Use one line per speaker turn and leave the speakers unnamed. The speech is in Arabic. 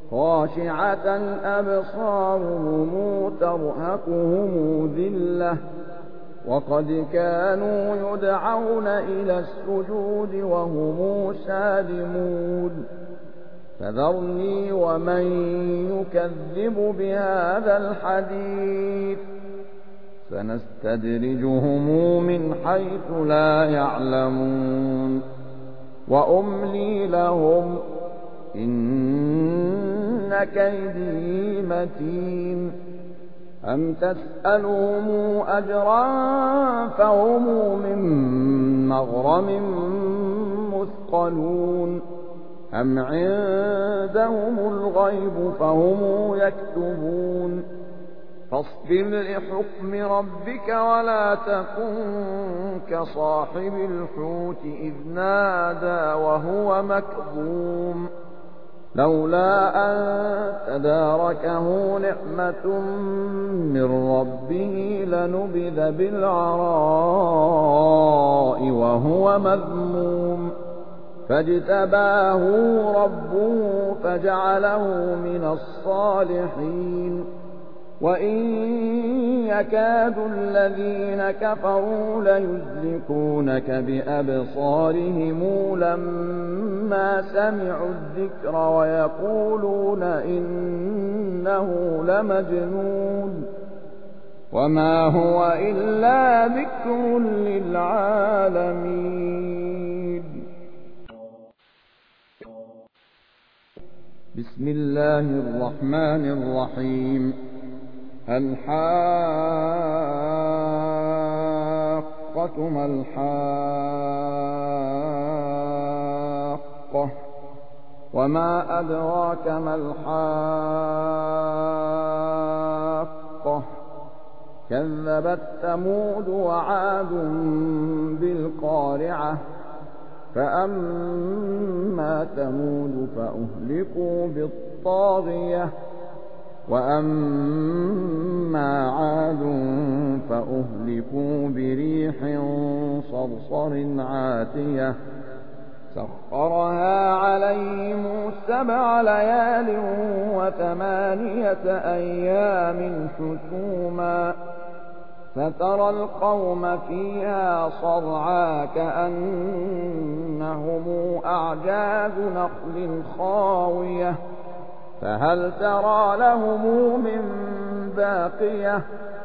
خاشعة أبصارهم ترهقهم ذلة وقد كانوا يدعون إلى السجود وهم سالمون فذرني ومن يكذب بهذا الحديث سنستدرجهم من حيث لا يعلمون وأملي لهم إن كيدي متين أم تسألهم أجرا فهم من مغرم مثقلون أم عندهم الغيب فهم يكتبون فاصبر لحكم ربك ولا تكن كصاحب الحوت إذ نادى وهو مكظوم لولا أن تداركه نعمة من ربه لنبذ بالعراء وهو مذموم فاجتباه ربه فجعله من الصالحين وإن يكاد الذين كفروا ليزلقونك بأبصارهم لما سمعوا الذكر ويقولون إنه لمجنون وما هو إلا ذكر للعالمين. بسم الله الرحمن الرحيم. الحاقة ما الحاقة وما أدراك ما الحاقة كذبت ثمود وعاد بالقارعة فأما ثمود فأهلكوا بالطاغية وأما عاد فأهلكوا بريح صرصر عاتية سخرها عليهم 7 ليال و8 أيام حسوما فترى القوم فيها صرعى كأنهم أعجاز نخل خاوية فهل ترى لهم من باقية